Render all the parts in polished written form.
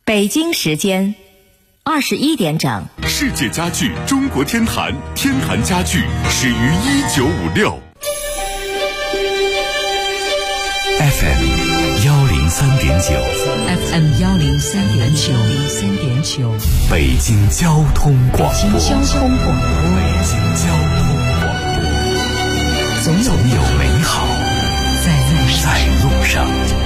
北京时间21点整。 世界家具中国天坛，天坛家具始于1956。FM 103.9，FM 103.9， 北京交通广播， 北京交通广播，总有美好在路上。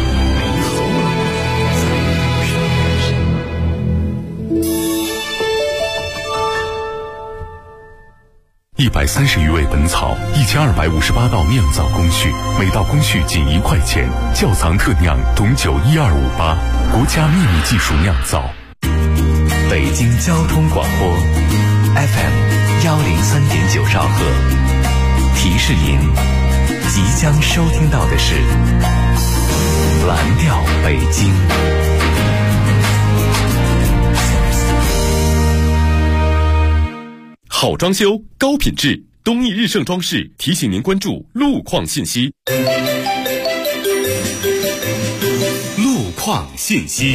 130余味本草，1258道酿造工序，每道工序仅1块钱。窖藏特酿董酒12588，国家秘密技术酿造。 北京交通广播 FM 103.9兆赫，提示您即将收听到的是蓝调北京。 好装修，高品质，东易日盛装饰提醒您关注路况信息。路况信息。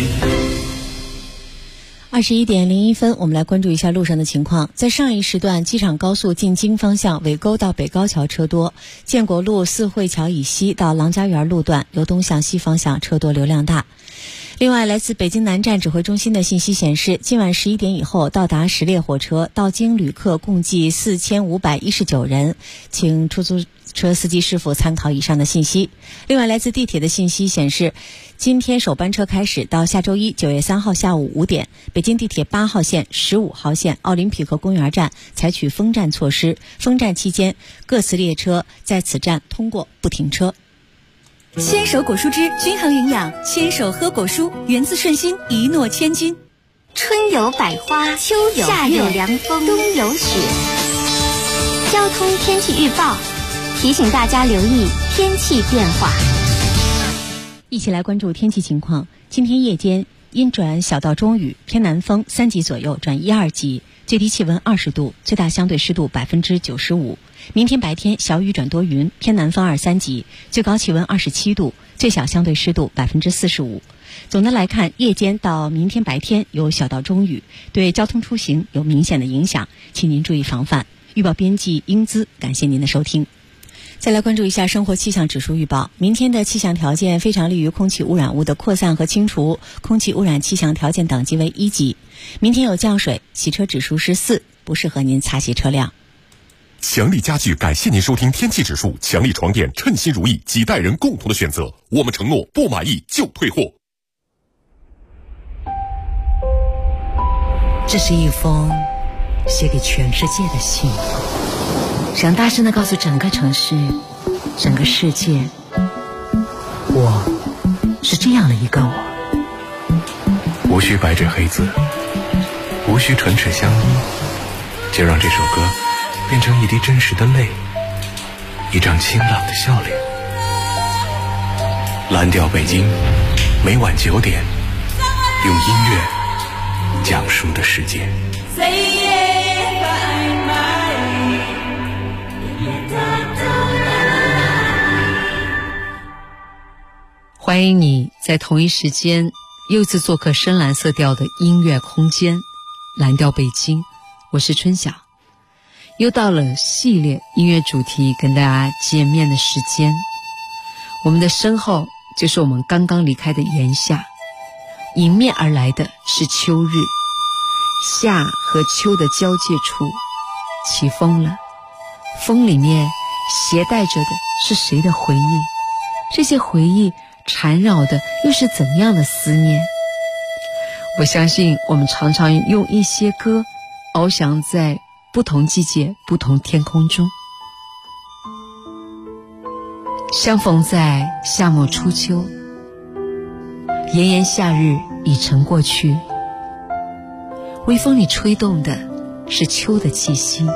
21点01分，我们来关注一下路上的情况。在上一时段，机场高速进京方向尾沟到北高桥车多，建国路四惠桥以西到郎家园路段由东向西方向车多，流量大。另外，来自北京南站指挥中心的信息显示，今晚11点以后到达10列火车到京旅客共计4519人，请出租车司机师傅参考以上的信息。另外，来自地铁的信息显示，今天首班车开始到下周一9月3号下午5点，北京地铁8号线、15号线奥林匹克公园站采取封站措施，封站期间各次列车在此站通过不停车。 牵手果蔬汁，均衡营养，牵手喝果蔬，源自顺心，一诺千金。 春有百花，秋有月，夏有凉风，冬有雪。交通天气预报提醒大家留意天气变化。 一起来关注天气情况。今天夜间阴转小到中雨，偏南风3级左右转1、2级，最低气温20度，最大相对湿度95%。明天白天小雨转多云，偏南风2、3级，最高气温27度，最小相对湿度45%。总的来看，夜间到明天白天有小到中雨，对交通出行有明显的影响，请您注意防范。预报编辑英姿，感谢您的收听。再来关注一下生活气象指数预报。明天的气象条件非常利于空气污染物的扩散和清除，空气污染气象条件等级为1级。明天有降水，洗车指数是4，不适合您擦洗车辆。 强力家具感谢您收听天气指数，强力床垫称心如意，几代人共同的选择。我们承诺不满意就退货。 这是一封写给全世界的信，想大声地告诉整个城市，整个世界，我是这样的一个我。 无需白纸黑字，无需唇齿相依，就让这首歌变成一滴真实的泪，一张清朗的笑脸。蓝调北京，每晚9点，用音乐讲述的世界。 欢迎你在同一时间又一次做客深蓝色调的音乐空间，蓝调北京，我是春晓。又到了系列音乐主题跟大家见面的时间。我们的身后就是我们刚刚离开的炎夏，迎面而来的是秋日，夏和秋的交界处起风了，风里面携带着的是谁的回忆？这些回忆缠绕的又是怎样的思念？我相信我们常常用一些歌翱翔在不同季节不同天空中，相逢在夏末初秋，炎炎夏日已成过去，微风里吹动的是秋的气息。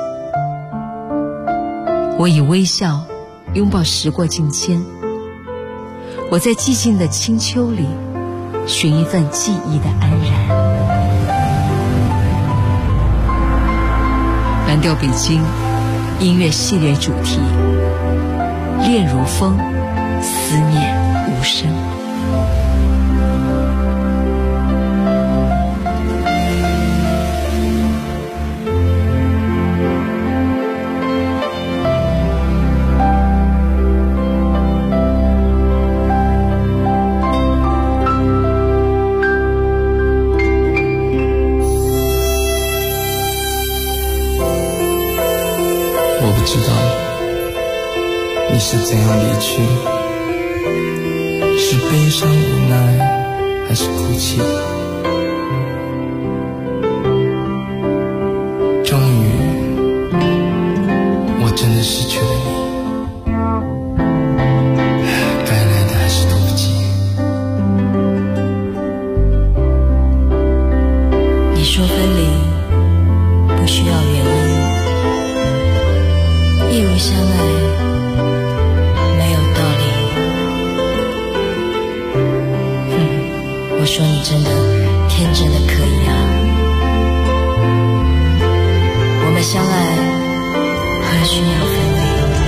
我以微笑拥抱时过境迁，我在寂静的清秋里寻一份记忆的安然。蓝调北京音乐系列主题，恋如风，思念无声。 是怎样离去？是悲伤无奈，还是哭泣？终于，我真的失去了你，该来的还是来不及。 你说分离不需要原因，一如相爱没有道理。我说你真的天真的可以啊，我们相爱何须要分离？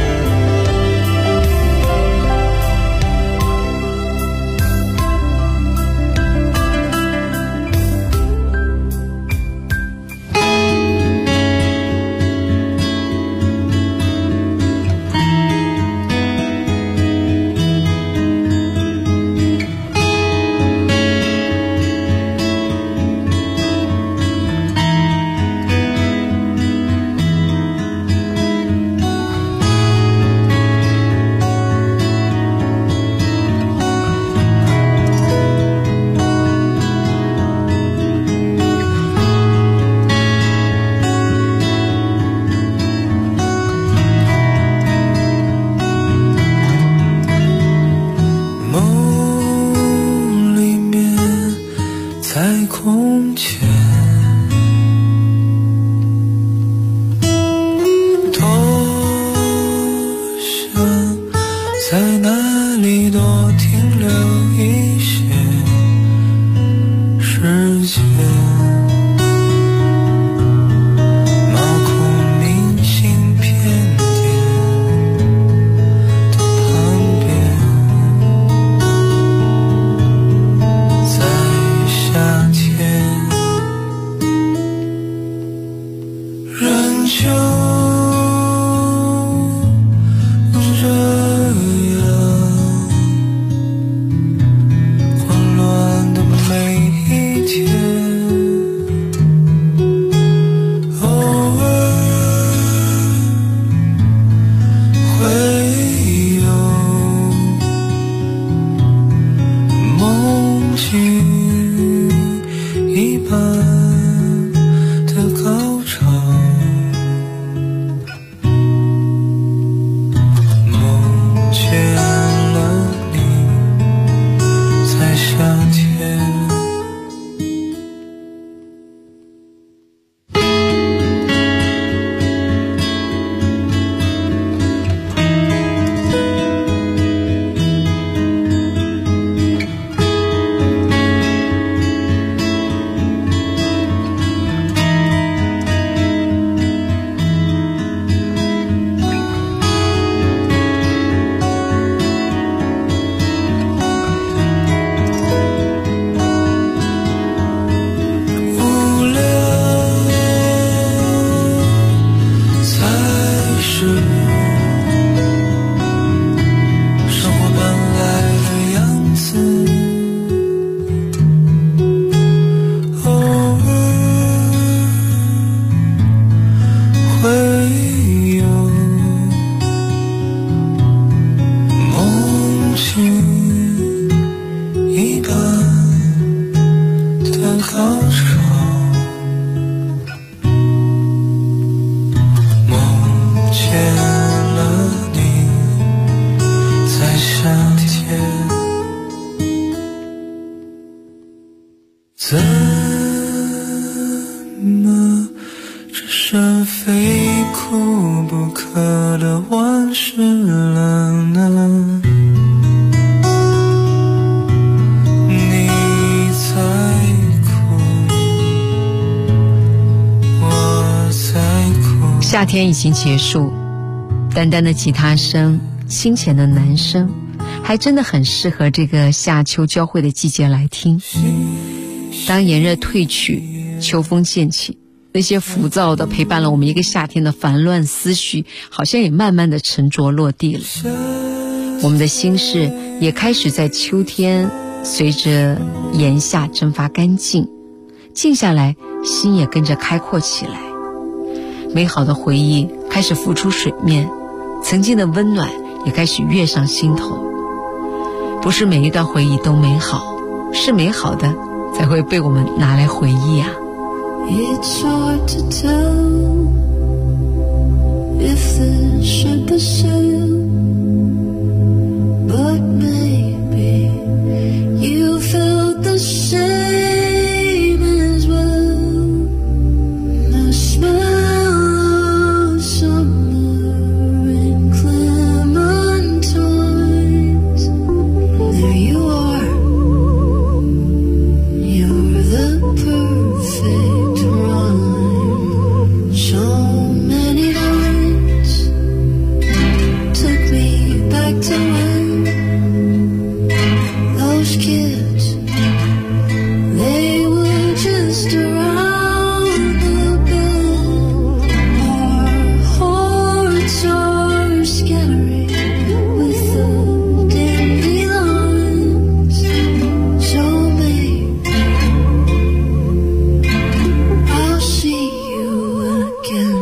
怎么只剩非哭不可的往事了呢？你在哭，我在哭。 夏天已经结束，淡淡的吉他声，清浅的男声，还真的很适合这个夏秋交汇的季节来听。当炎热退去，秋风渐起，那些浮躁的陪伴了我们一个夏天的烦乱思绪，好像也慢慢的沉着落地了。我们的心事也开始在秋天随着炎夏蒸发干净，静下来，心也跟着开阔起来。美好的回忆开始浮出水面，曾经的温暖也开始跃上心头。不是每一段回忆都美好，是美好的才会被我们拿来回忆啊。 It's hard to tell if the ship has sailed, but maybe you felt the same as well. The smell of summer and clementines. There you are, you're the perfect rhyme. So many nights took me back to when those kids, they were just around the bend. Our hearts are scattering with the dandelions. So maybe I'll see you again.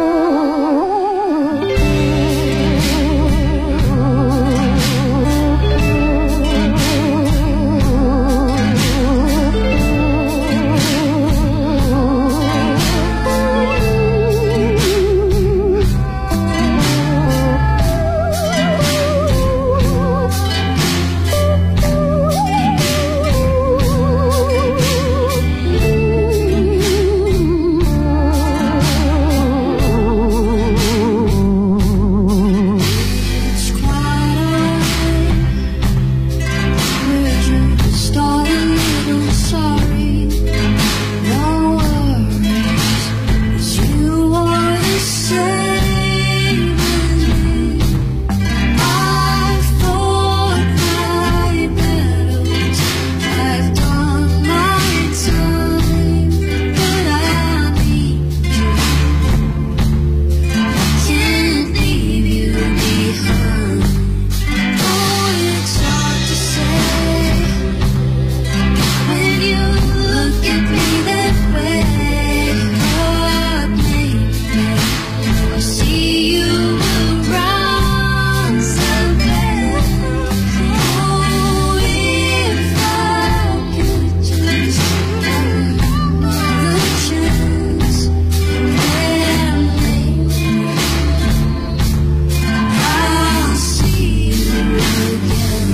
It's quite alright. We're just all a little sorry. No worries, 'cause you are the same as me. I fought my battles, I've done my time, but I need you. Can't leave you behind. Oh, it's hard to say when you look at me that way. But maybe I'll see you around someday. Oh, if I could just have another chance, then maybe I'll see you again.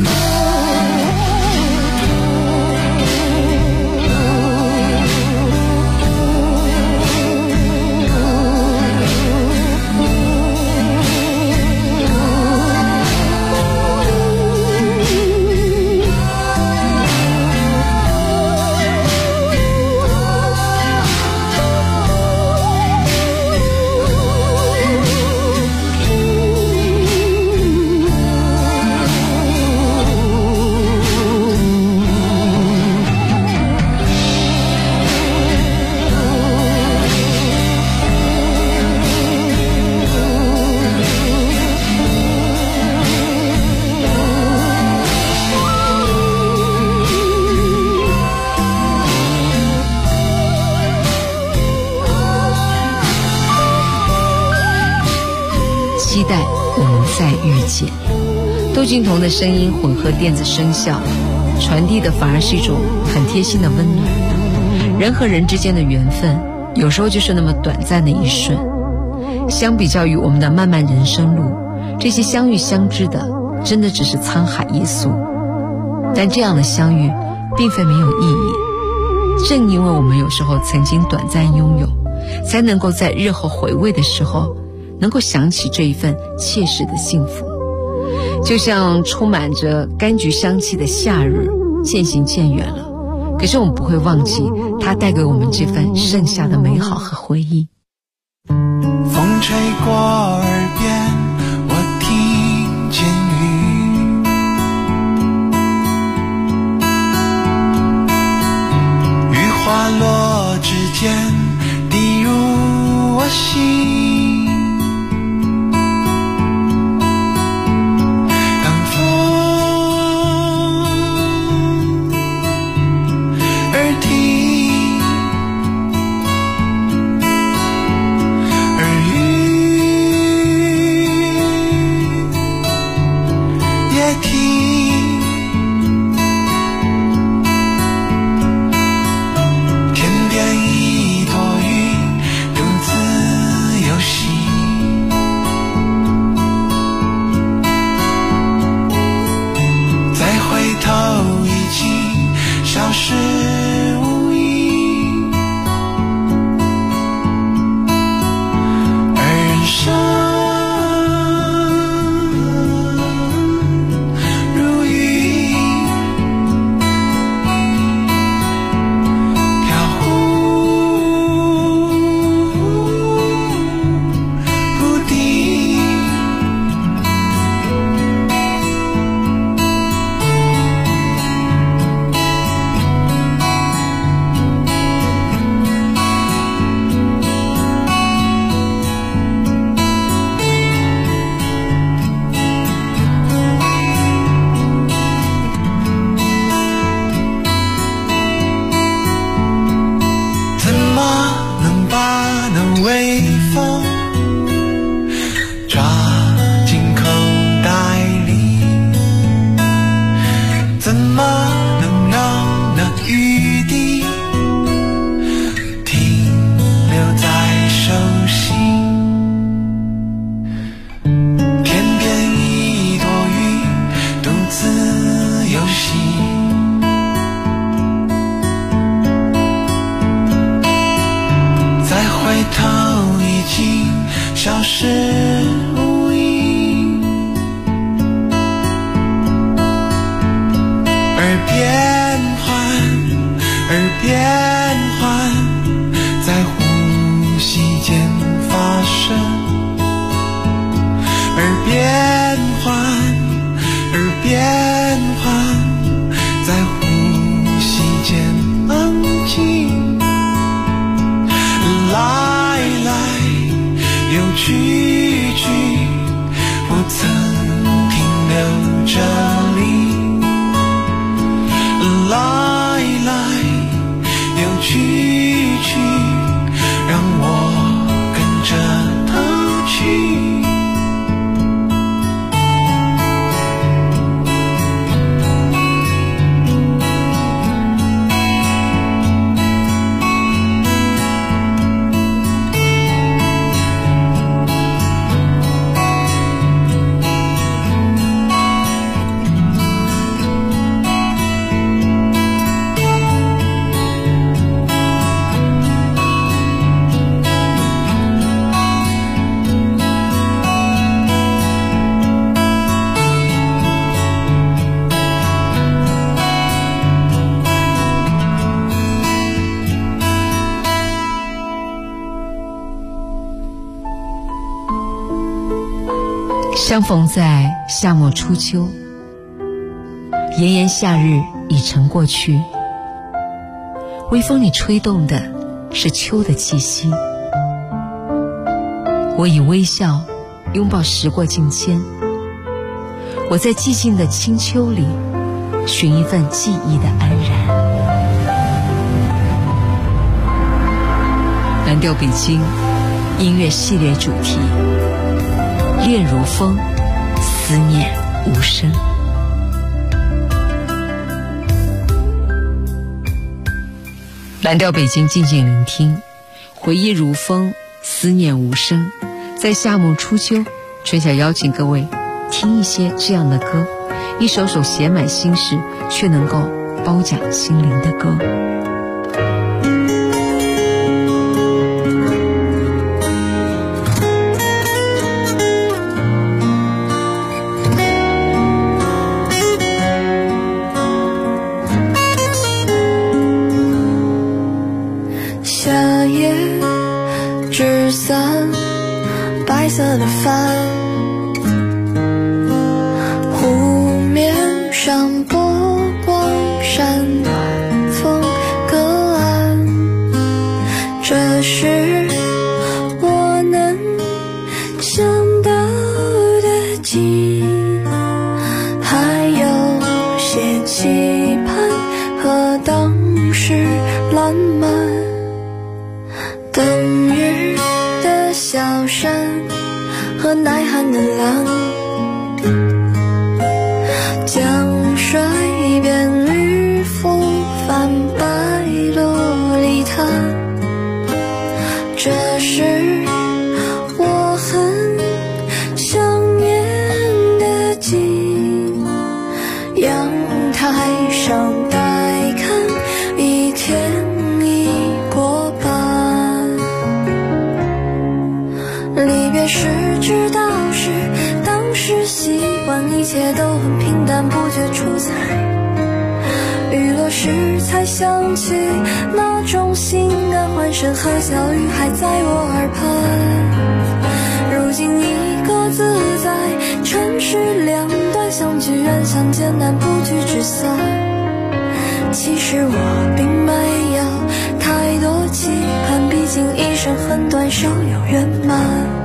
期待我们再遇见。窦靖童的声音混合电子声效，传递的反而是一种很贴心的温暖。人和人之间的缘分，有时候就是那么短暂的一瞬。相比较于我们的漫漫人生路，这些相遇相知的，真的只是沧海一粟。但这样的相遇，并非没有意义。正因为我们有时候曾经短暂拥有，才能够在日后回味的时候，能够想起这一份切实的幸福。就像充满着柑橘香气的夏日渐行渐远了，可是我们不会忘记它带给我们这份剩下的美好和回忆。 风吹过耳边，我听见雨，雨花落指尖，滴入我心。 别停，天边一朵云独自游戏，再回头已经消失无影，而人生微风抓进口袋里，怎么能让那雨滴停留在手心？天边一朵云独自游戏，再回头已经消失无影，而变幻在呼吸间发生，而变幻在呼吸间安静，来又去，不曾停留这里，来又去，让我跟着它去。 相逢在夏末初秋，炎炎夏日已成过去，微风里吹动的是秋的气息。我以微笑拥抱时过境迁，我在寂静的清秋里寻一份记忆的安然。蓝调北京音乐系列主题，恋如风，思念无声。蓝调北京，静静聆听，回忆如风，思念无声。在夏末初秋，春晓邀请各位听一些这样的歌，一首首写满心事却能够褒奖心灵的歌。 夏夜纸伞，白色的帆，湖面上波光闪，晚风隔岸，这是我能想到的景，还有些期盼和当时烂漫，等日的小山和耐寒的蓝， 时才想起，那种心安欢声和笑语还在我耳畔。如今你各自在城市两端，相聚远相见难，不聚只散。其实我并没有太多期盼，毕竟一生很短，少有圆满。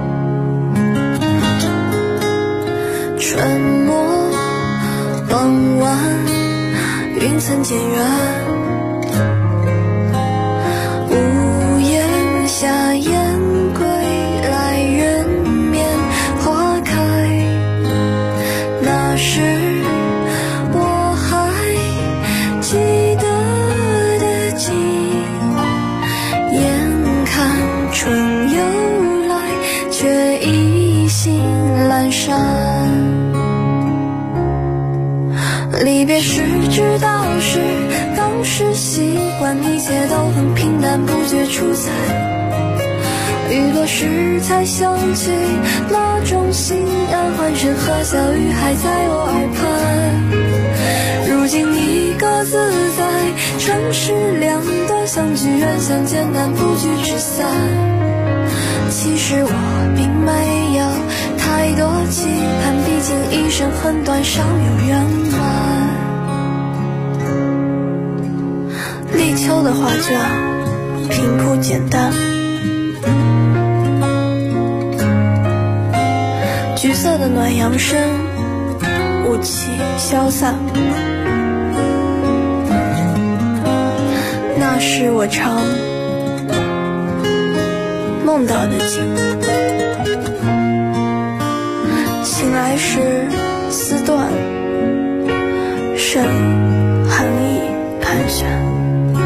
春末傍晚，云层渐远，屋檐下燕归来，人面花开。那时我还记得的景，眼看春又来，却意兴阑珊。离别时知道是当时习惯，一切都很平淡，不觉出彩。雨落时才想起，那种心安欢声和笑语还在我耳畔。如今你各自在城市两端，相聚远相见难，不聚只散。其实我并没有太多期盼，毕竟一生很短，少有圆满。立秋的画卷平铺简单，橘色的暖阳升，雾气消散。那是我常梦到的景，醒来时丝断，剩寒意盘旋。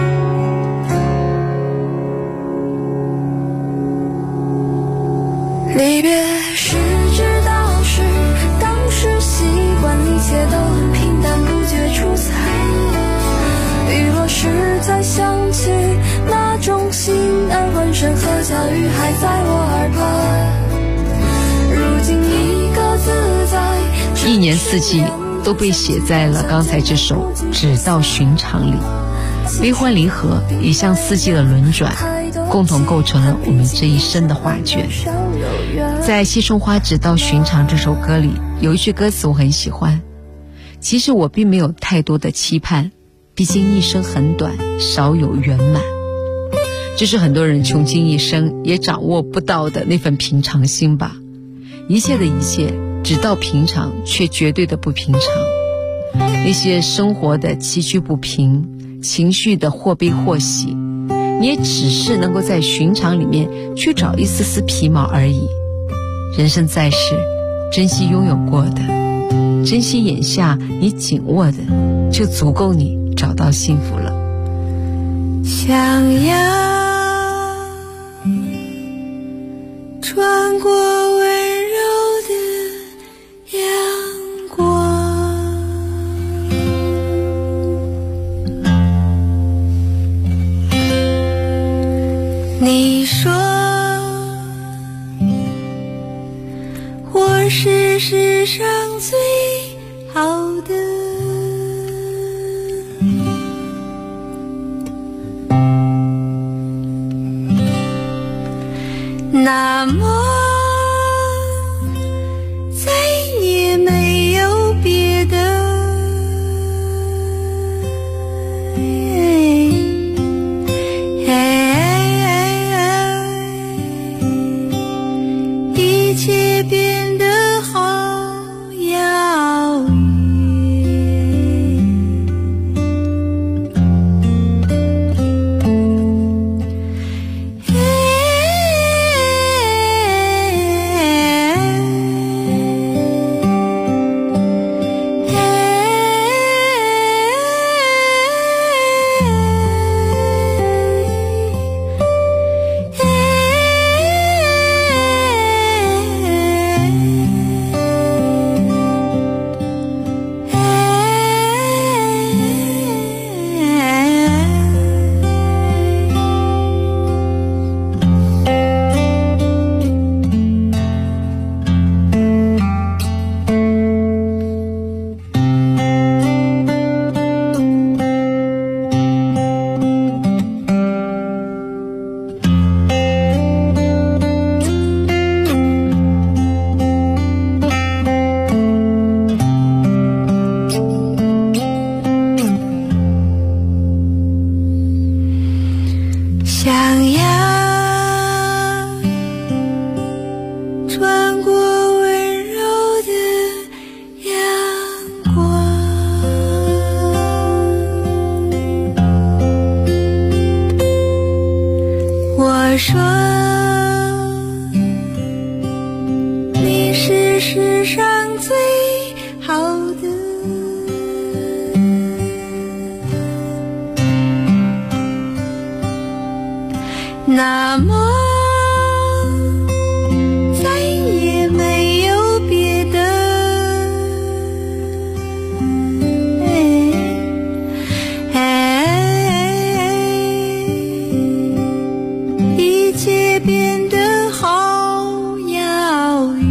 离别时知道是当时习惯，一切都很平淡，不觉出彩。雨落时才想起，那种心安欢声和笑语还在我耳畔。如今你各自在， 一年四季都被写在了刚才这首《只道寻常》里。悲欢离合也像四季的轮转，共同构成了我们这一生的画卷。在《西松花只道寻常》这首歌里，有一句歌词我很喜欢，其实我并没有太多的期盼，毕竟一生很短，少有圆满。这是很多人穷尽一生也掌握不到的那份平常心吧。一切的一切只道平常，却绝对的不平常。那些生活的崎岖不平，情绪的或悲或喜，你也只是能够在寻常里面去找一丝丝皮毛而已。人生在世，珍惜拥有过的，珍惜眼下你紧握的，就足够你找到幸福了。 想要穿过温柔的阳光，你说我是世上最好的，那么再也没有别的，一切变得好遥那么再也没有别的，一切变得好遥远。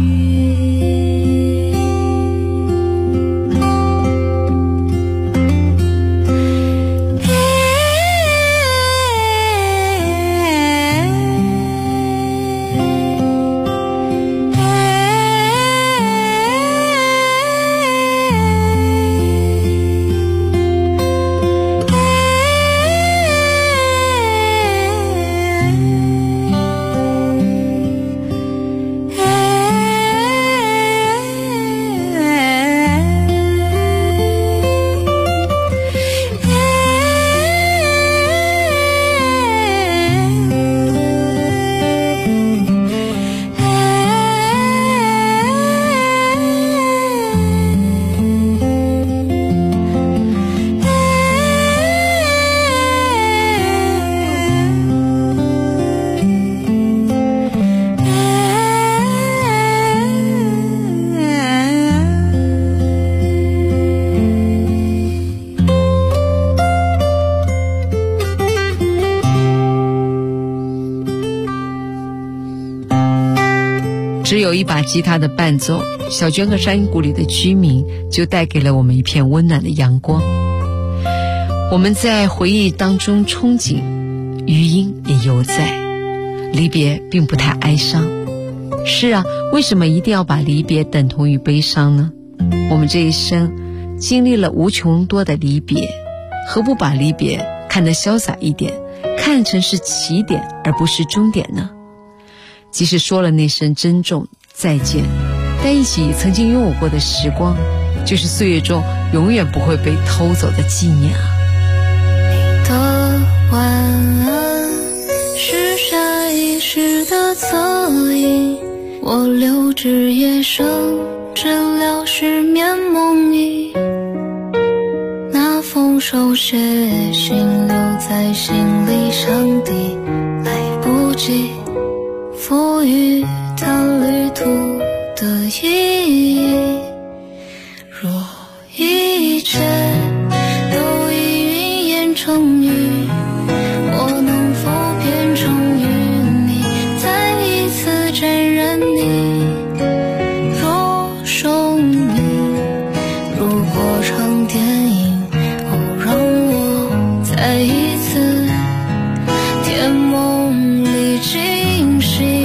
只有一把吉他的伴奏，小娟和山谷里的居民就带给了我们一片温暖的阳光。我们在回忆当中憧憬，余音也犹在，离别并不太哀伤。是啊，为什么一定要把离别等同于悲伤呢？我们这一生经历了无穷多的离别，何不把离别看得潇洒一点，看成是起点而不是终点呢？即使说了那声珍重再见，但一起曾经拥有过的时光，就是岁月中永远不会被偷走的纪念啊。 你的晚安是下意识的侧影，我留至夜深，治疗失眠梦呓。那封手写信留在心里上抵，来不及赋予它旅途的意义。若一切都已云烟成雨，我能否变成与你再一次沾染你若生命？如果场电影，让我再一次甜梦里惊醒。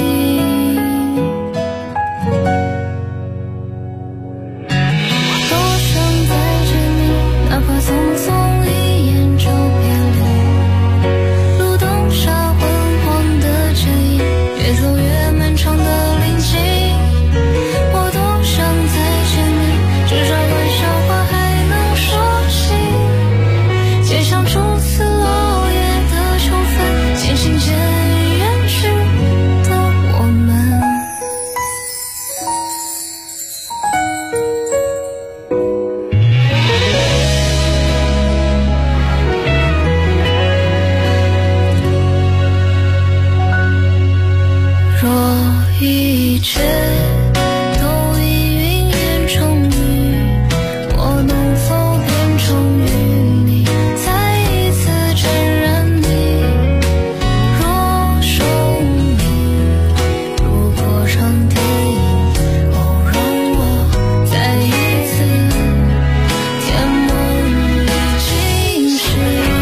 一切都已云烟成雨，我能否变成与你再一次沾染你若生命？如果场电影，让我再一次甜梦里惊醒。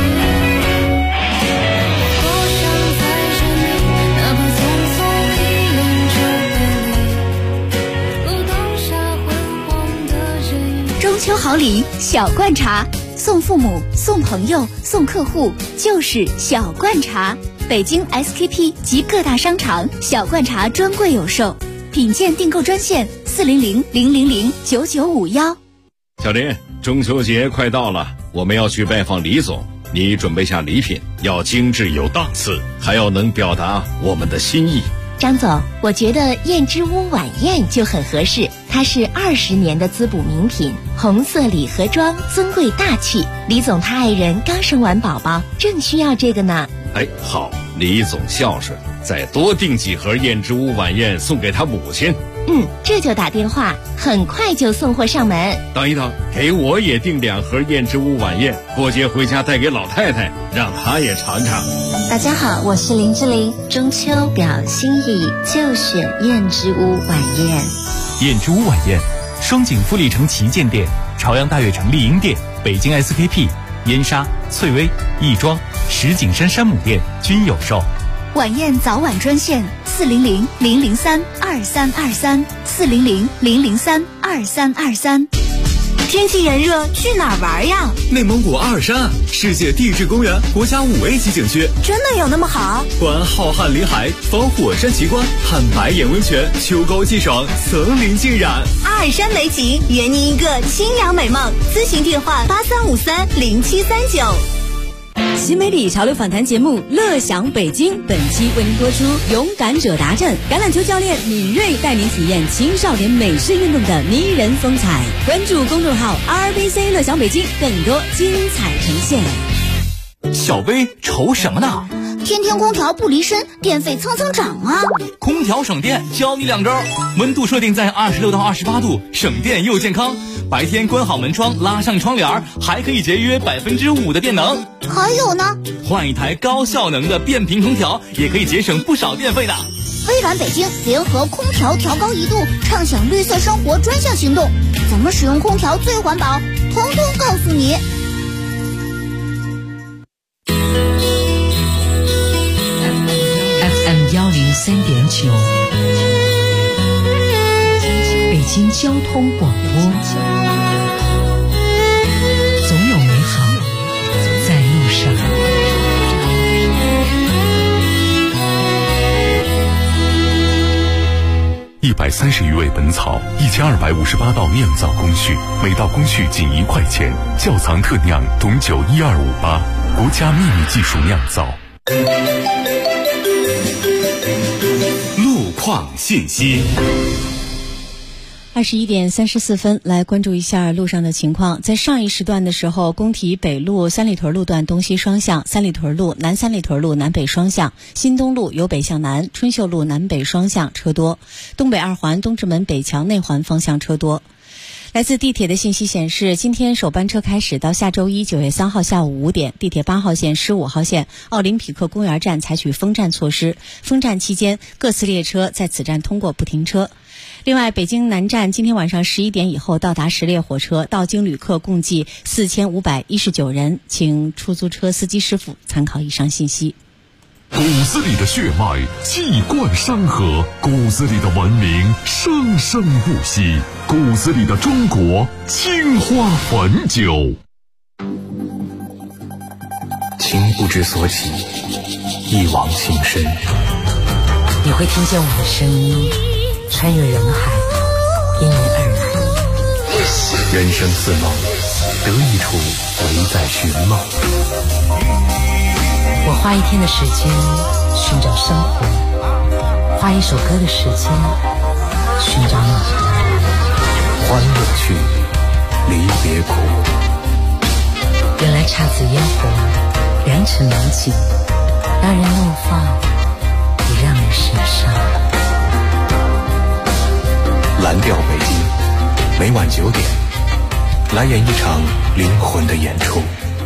我多想再见你，哪怕匆匆一眼中秋好礼小罐茶，送父母、送朋友、送客户，就是小罐茶。北京 SKP 及各大商场小罐茶专柜有售，品鉴订购专线400-000-9951。 小林，中秋节快到了，我们要去拜访李总，你准备下礼品，要精致有档次，还要能表达我们的心意。 张总，我觉得燕之屋晚宴就很合适，它是20年的滋补名品，红色礼盒装，尊贵大气。李总他爱人刚生完宝宝，正需要这个呢。 哎，好， 李总孝顺，再多订几盒燕之屋晚宴送给他母亲。 这就打电话，很快就送货上门。 等一等，给我也订2盒燕之屋晚宴，过节回家带给老太太，让她也尝尝。 大家好，我是林志玲。中秋表心意，就选燕之屋晚宴。 燕之屋晚宴，双井富力城旗舰店、朝阳大悦城丽婴店、北京 SKP、燕莎、翠微、亦庄、石景山山姆店均有售。 晚宴早晚专线400-003-2323，400-003-2323。天气炎热，去哪儿玩呀？ 内蒙古阿尔山，世界地质公园国家5A级景区， 真的有那么好？ 观浩瀚林海，访火山奇观，看白眼温泉，秋高气爽，层林尽染。 阿尔山美景，圆您一个清凉美梦。咨询电话83530739。 新媒体潮流访谈节目《乐享北京》本期为您播出勇敢者达阵，橄榄球教练敏锐带您体验青少年美式运动的迷人风采。关注公众号 RBC 乐享北京，更多精彩呈现。 小薇愁什么呢？ 天天空调不离身，电费蹭蹭涨啊！ 空调省电，教你2招：温度设定在26到28度，省电又健康。白天关好门窗，拉上窗帘，还可以节约5%的电能。 还有呢， 换一台高效能的变频空调，也可以节省不少电费的。 微软北京联合空调调高1度，畅享绿色生活专项行动，怎么使用空调最环保，统统告诉你。 FM103.9，北京交通广播，总有美好在路上。 130余味本草，1258道酿造工序，每道工序仅1块钱。窖藏特酿董酒12588，国家秘密技术酿造。 路况信息。 21点34分，来关注一下路上的情况。在上一时段的时候，工体北路三里屯路段东西双向，三里屯路南三里屯路南北双向，新东路由北向南，春秀路南北双向车多，东北二环东直门北桥内环方向车多。来自地铁的信息显示，今天首班车开始到下周一9月3号下午5点，地铁8号线、15号线奥林匹克公园站采取封站措施，封站期间各次列车在此站通过不停车。另外，北京南站今天晚上11点以后到达10列火车，到京旅客共计4519人，请出租车司机师傅参考以上信息。 骨子里的血脉气贯山河，骨子里的文明生生不息，骨子里的中国青花汾酒。 情不知所起，一往情深。 你会听见我的声音穿越人海，因你而来。 人生似梦，得意处唯在寻梦。 我花1天的时间寻找生活，花1首歌的时间寻找你。 欢乐去，离别苦。 原来姹紫嫣红，良辰美景，让人怒放，也让人神伤。 蓝调北京，每晚9点，来演一场灵魂的演出。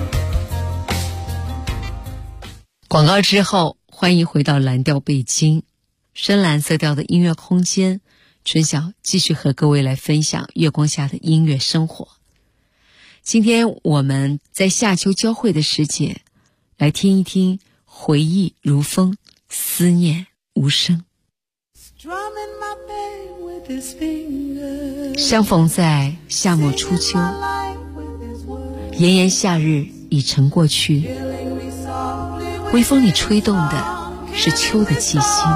广告之后，欢迎回到蓝调北京，深蓝色调的音乐空间，春晓继续和各位来分享月光下的音乐生活。今天我们在夏秋交汇的时节，来听一听回忆如风，思念无声。相逢在夏末初秋，炎炎夏日已成过去，微风里吹动的是秋的气息。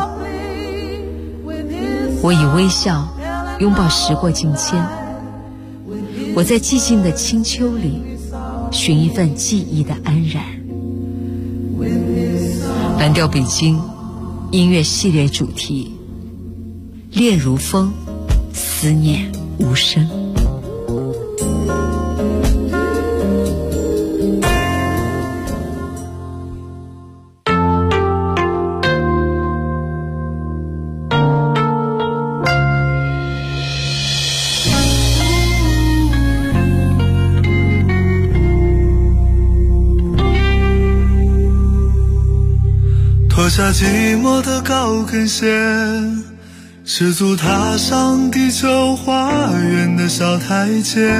我以微笑拥抱时过境迁，我在寂静的清秋里寻一份记忆的安然。蓝调北京音乐系列主题，恋如风，思念无声。 脱下寂寞的高跟鞋，赤足踏上地球花园的小台阶。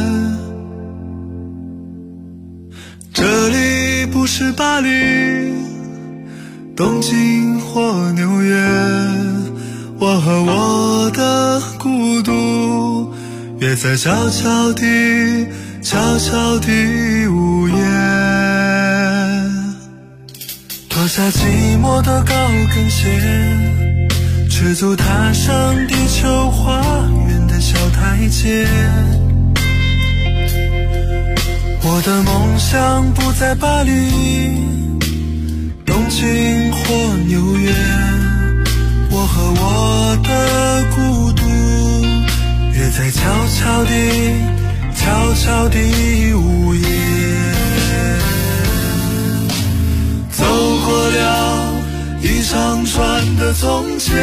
这里不是巴黎、东京或纽约，我和我的孤独约在悄悄地午夜。脱下寂寞的高跟鞋，赤足踏上地球花园的小台阶。我的梦想不在巴黎、东京或纽约，我和我的孤独约在悄悄地午夜。走过了一长串的从前，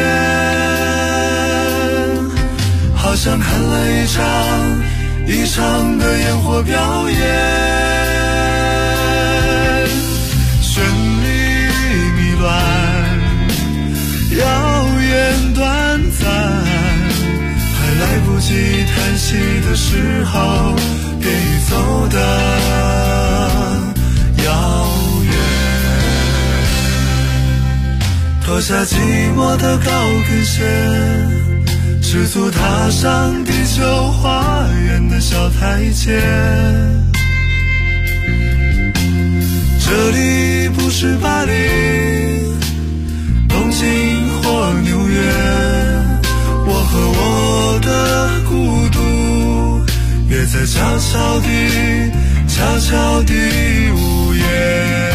好像看了一场的烟火表演，绚丽迷乱，遥远短暂，还来不及叹息的时候，便已走得遥远。脱下寂寞的高跟鞋，赤足踏上地球花园的小台阶。这里不是巴黎、东京或纽约，我和我的孤独约在悄悄地午夜。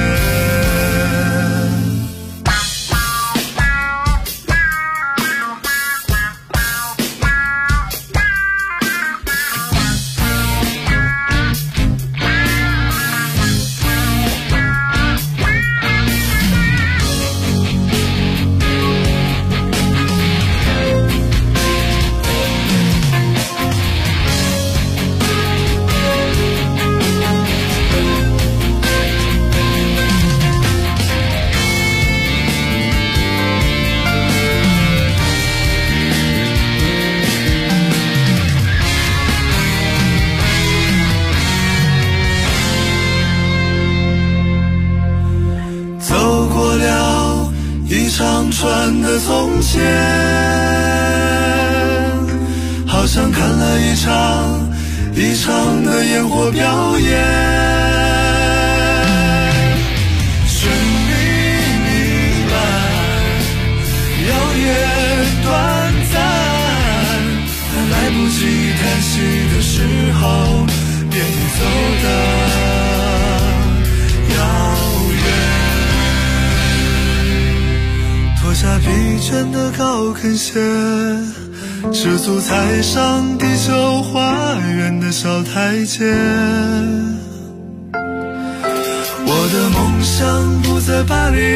穿的从前，好像看了一场的烟火表演，绚丽迷乱，遥远短暂，还来不及叹息的时候，便已走得脱下疲倦的高跟鞋，赤足踩上地球花园的小台阶。我的梦想不在巴黎、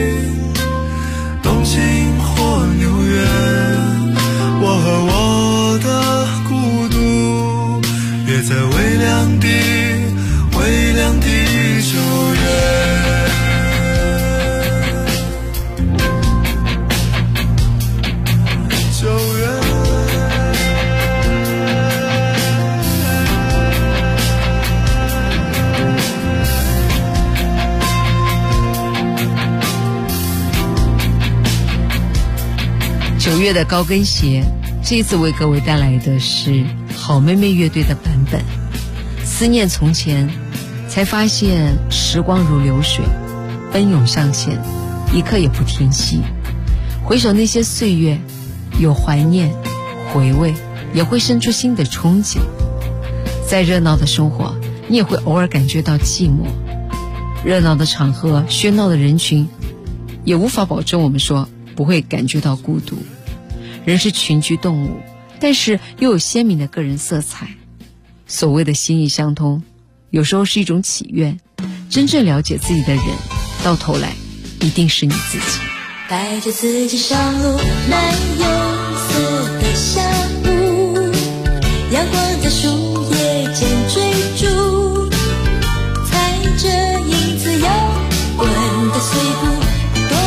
东京或纽约，我和我的孤独约在微凉的9月。 9月的高跟鞋，这一次为各位带来的是好妹妹乐队的版本。思念从前，才发现时光如流水，奔涌向前，一刻也不停息。回首那些岁月，有怀念、回味，也会生出新的憧憬。在热闹的生活，你也会偶尔感觉到寂寞。热闹的场合，喧闹的人群，也无法保证我们说不会感觉到孤独。人是群居动物，但是又有鲜明的个人色彩。所谓的心意相通，有时候是一种祈愿。真正了解自己的人，到头来一定是你自己。 带着自己上路，漫游色的下午，阳光在树叶间追逐，踩着影子摇滚的碎步，多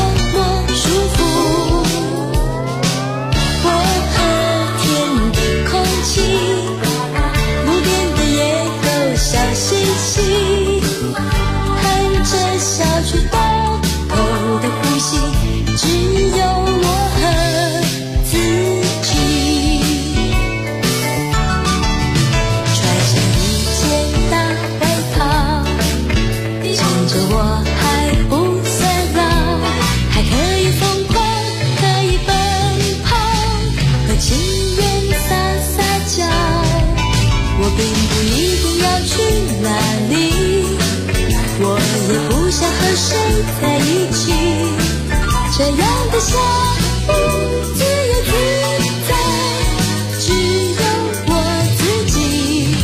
在一起，这样的下午自由自在，只有我自己，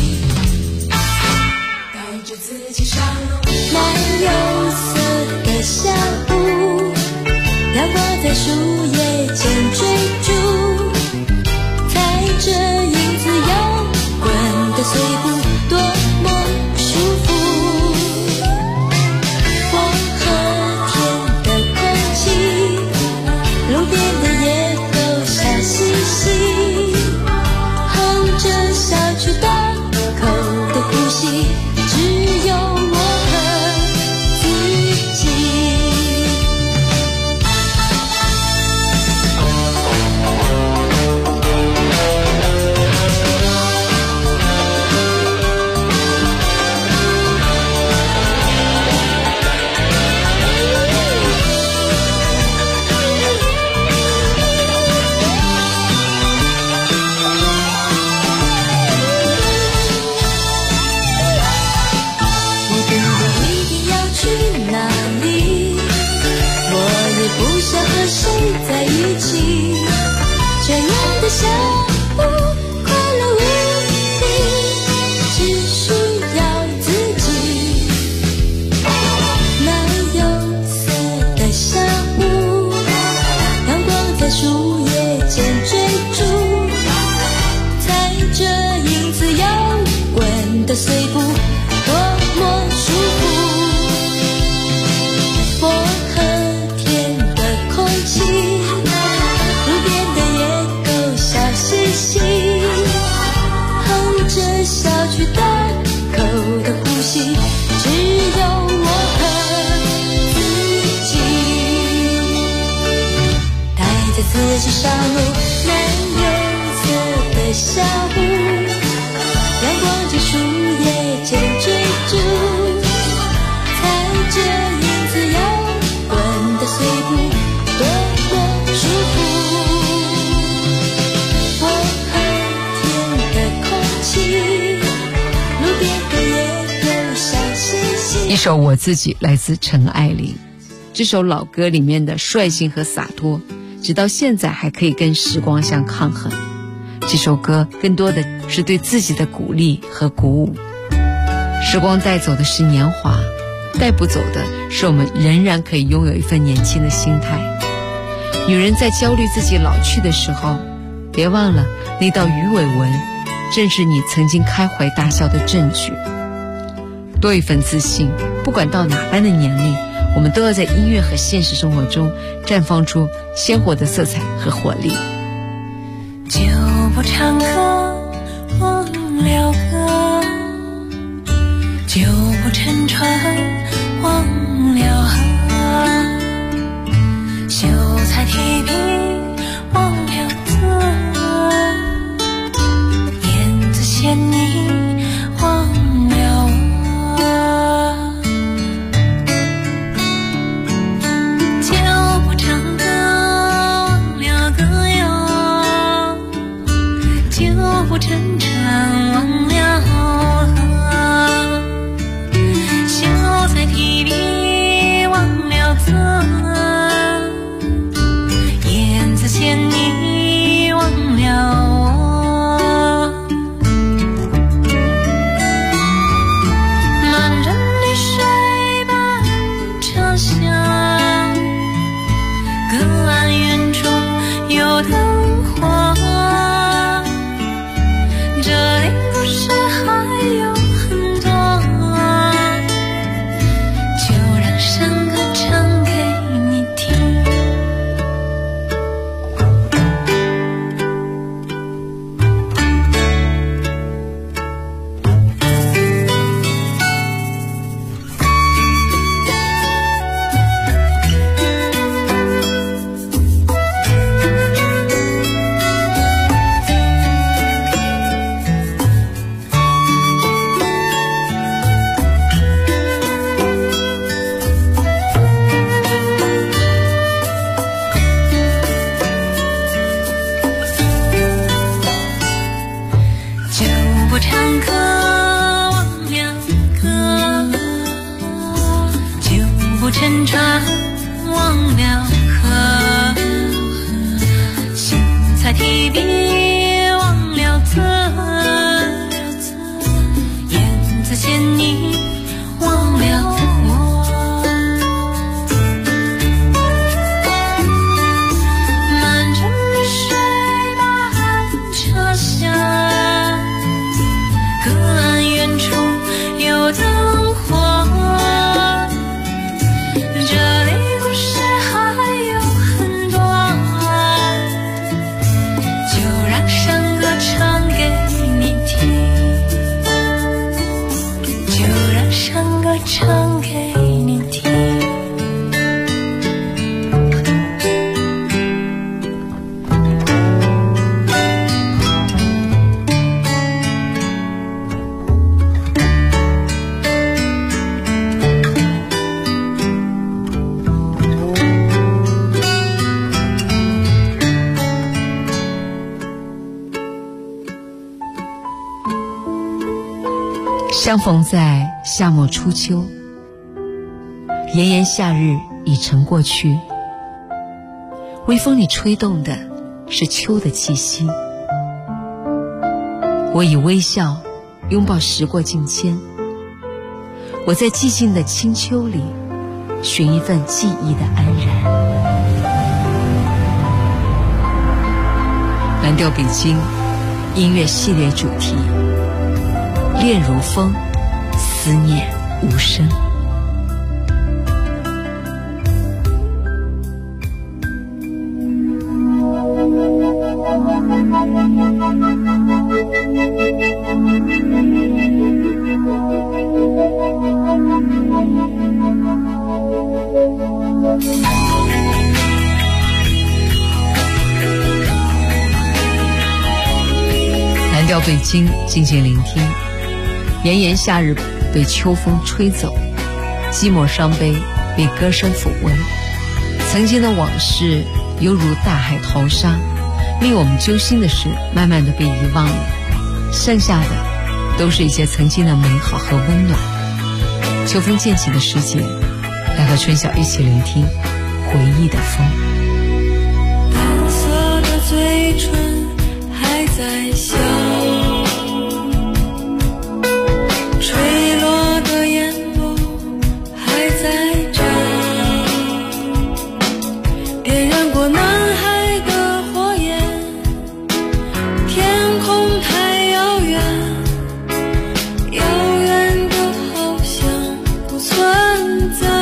带着自己上路。蓝釉色的下午，阳光在树叶间追逐，踩着影子摇滚的碎步，多么舒服。风和天的空气，路边的野狗笑嘻嘻，哼着小曲大口的呼吸，只有我和自己。在一起，这样的下午快乐无比，只需要自己。蓝釉色的下午，阳光在树叶间追逐，踩着影子摇滚的碎步，多么舒服。风和天的空气，路边的野狗笑嘻嘻，哼着小曲大口的呼吸，只有我和自己，带着自己上路。蓝釉色的下午，阳光在树叶间追逐，踩着影子摇滚的碎步，多么舒服。风和天的空气，路边的野狗笑嘻嘻。 一首《我自己》来自陈爱玲。这首老歌里面的率性和洒脱，直到现在还可以跟时光相抗衡。这首歌更多的是对自己的鼓励和鼓舞。时光带走的是年华，带不走的是我们仍然可以拥有一份年轻的心态。女人在焦虑自己老去的时候，别忘了那道鱼尾纹正是你曾经开怀大笑的证据。多一份自信，不管到哪般的年龄，我们都要在音乐和现实生活中绽放出鲜活的色彩和活力。 就不唱歌，忘了歌，就不沉船，忘了河，秀才提笔，忘了字，燕子衔泥，忘了我。就不唱歌，忘了歌谣，就不沉船，忘了河，秀才相逢在夏末初秋，炎炎夏日已成过去，微风里吹动的是秋的气息。我以微笑拥抱时过境迁，我在寂静的清秋里寻一份记忆的安然。蓝调北京音乐系列主题，恋如风，思念无声。蓝调北京，静静聆听。炎炎夏日被秋风吹走，寂寞伤悲被歌声抚慰。曾经的往事犹如大海淘沙，令我们揪心的事慢慢的被遗忘了，剩下的都是一些曾经的美好和温暖。秋风渐起的时节，来和春晓一起聆听回忆的风。 淡色的嘴唇还在笑，垂落的眼眸还在眨，点燃过南海的火焰，天空太遥远，遥远的好像不存在。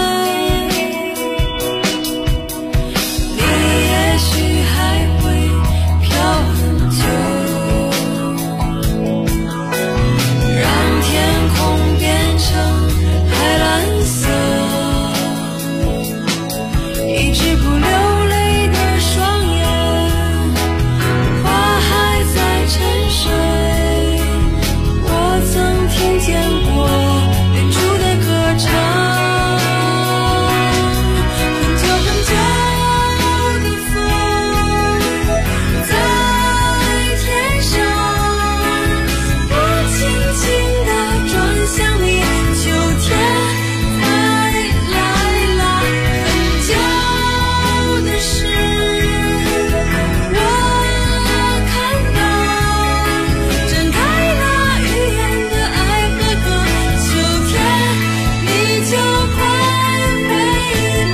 你也许还会飘很久，让天空变成海蓝色，一直不流泪的双眼，花还在沉睡。我曾听见过远处的歌唱，很久很久的风在天上，我轻轻地转向你，秋天才来了。很久的事我看到，睁开了语言的爱和歌，秋天你就快回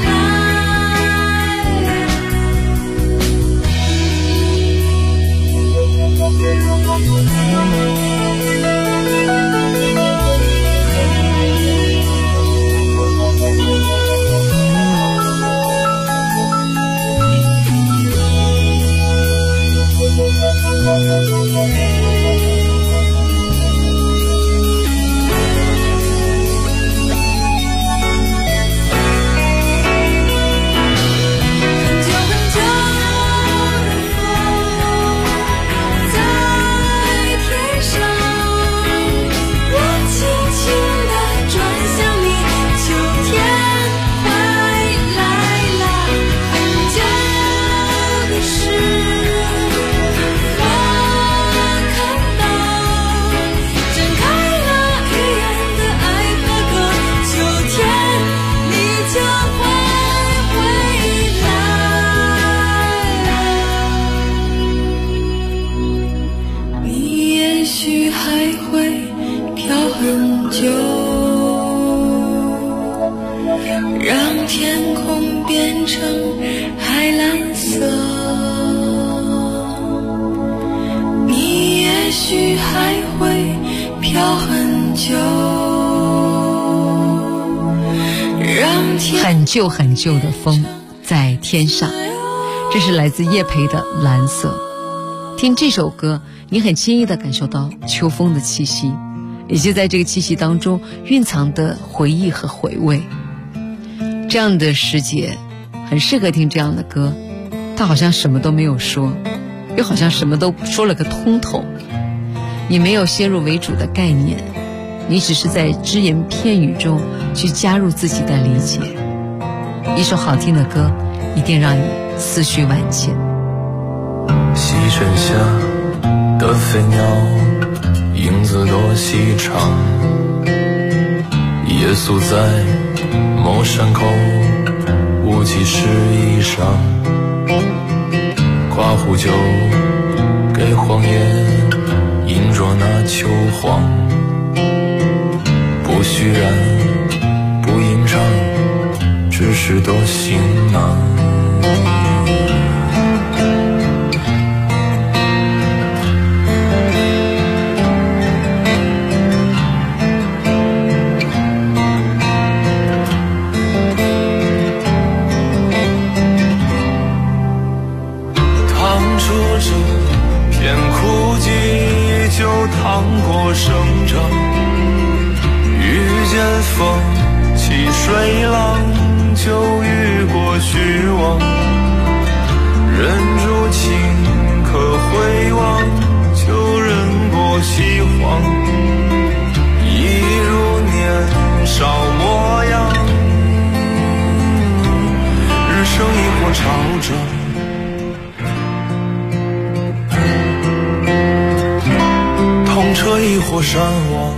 让天空变成海蓝色，你也许还会飘很久，让天很旧很旧的风在天上，这是来自叶培的蓝色。听这首歌，你很轻易地感受到秋风的气息，以及在这个气息当中蕴藏的回忆和回味。这样的时节很适合听这样的歌，它好像什么都没有说，又好像什么都说了个通透。你没有先入为主的概念，你只是在只言片语中去加入自己的理解。一首好听的歌一定让你思绪万千。 西城下的飞鸟影子多细长。夜宿在某山口雾气湿衣裳，刮壶酒给荒野饮着那秋黄，不虚然不吟唱，只是多行囊。趟过生长，遇见风起水浪，就遇过虚妄。忍住情可回望，就忍过西荒。一如年少模样，日升亦或潮涨。痛彻亦或山亡，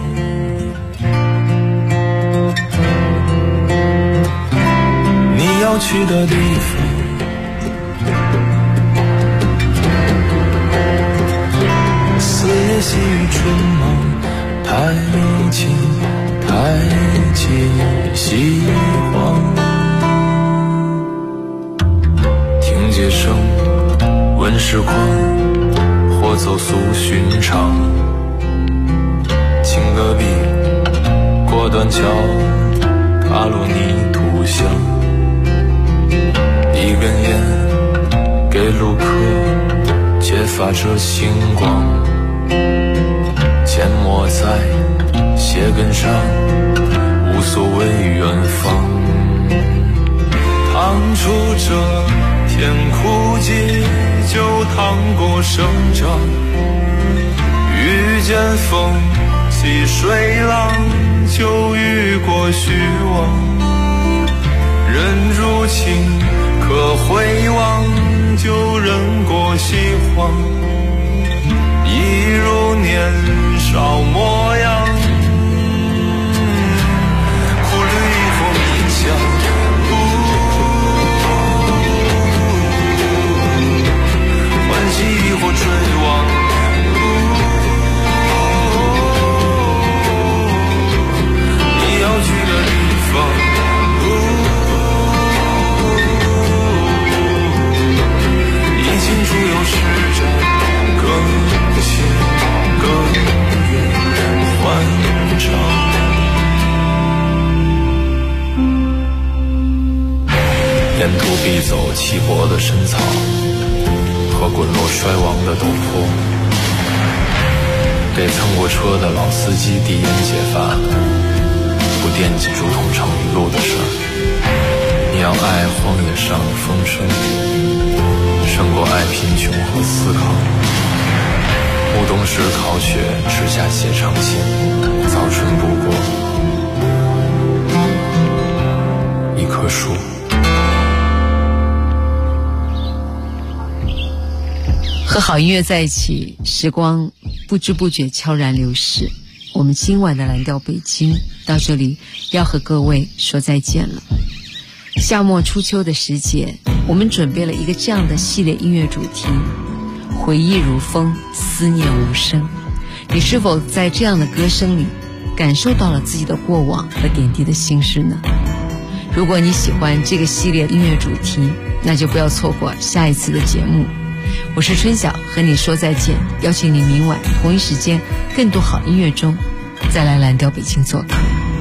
你要去的地方，四野细雨春忙，太急太急西荒。听街声问时况，或走俗寻常。清戈壁，过断桥，踏落泥土香。一根烟，给路客揭发着星光。缄默在鞋跟上，无所谓远方。趟出这天枯寂，就趟过生长。遇见风起水浪，就遇过虚妄。忍住情可回望，就忍过西荒。一如年少模样，苦虑亦或迷香，欢喜亦或追望。要去的地方，已经处有时针，更近更远欢畅。沿途必走稀薄的深草和滚落衰亡的陡坡，给蹭过车的老司机递烟解乏。不惦记竹筒长雨露的事儿，你要爱荒野上风声，胜过爱贫穷和思考。暮冬时烤雪，吃下写长信，早春不过一棵树。 和好音乐在一起，时光不知不觉悄然流逝。我们今晚的蓝调北京到这里要和各位说再见了。夏末初秋的时节，我们准备了一个这样的系列音乐主题：回忆如风，思念无声。你是否在这样的歌声里感受到了自己的过往和点滴的心事呢？如果你喜欢这个系列音乐主题，那就不要错过下一次的节目。我是春晓，和你说再见，邀请你明晚同一时间更多好音乐中再来蓝调北京做客。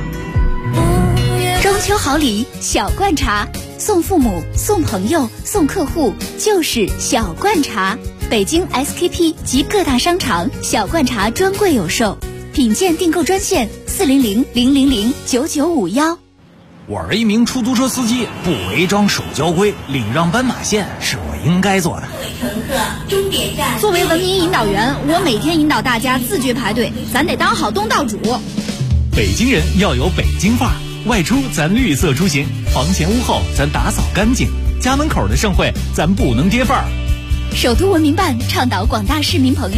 中秋好礼小罐茶，送父母送朋友送客户就是小罐茶。北京 SKP 及各大商场小罐茶专柜有售，品鉴订购专线400-000-9951。 我是一名出租车司机，不违章守交规，礼让斑马线是我应该做的。 乘客，终点站。作为文明引导员，我每天引导大家自觉排队，咱得当好东道主。 北京人要有北京范儿，外出咱绿色出行，房前屋后咱打扫干净，家门口的盛会咱不能跌范儿。 首都文明办倡导广大市民朋友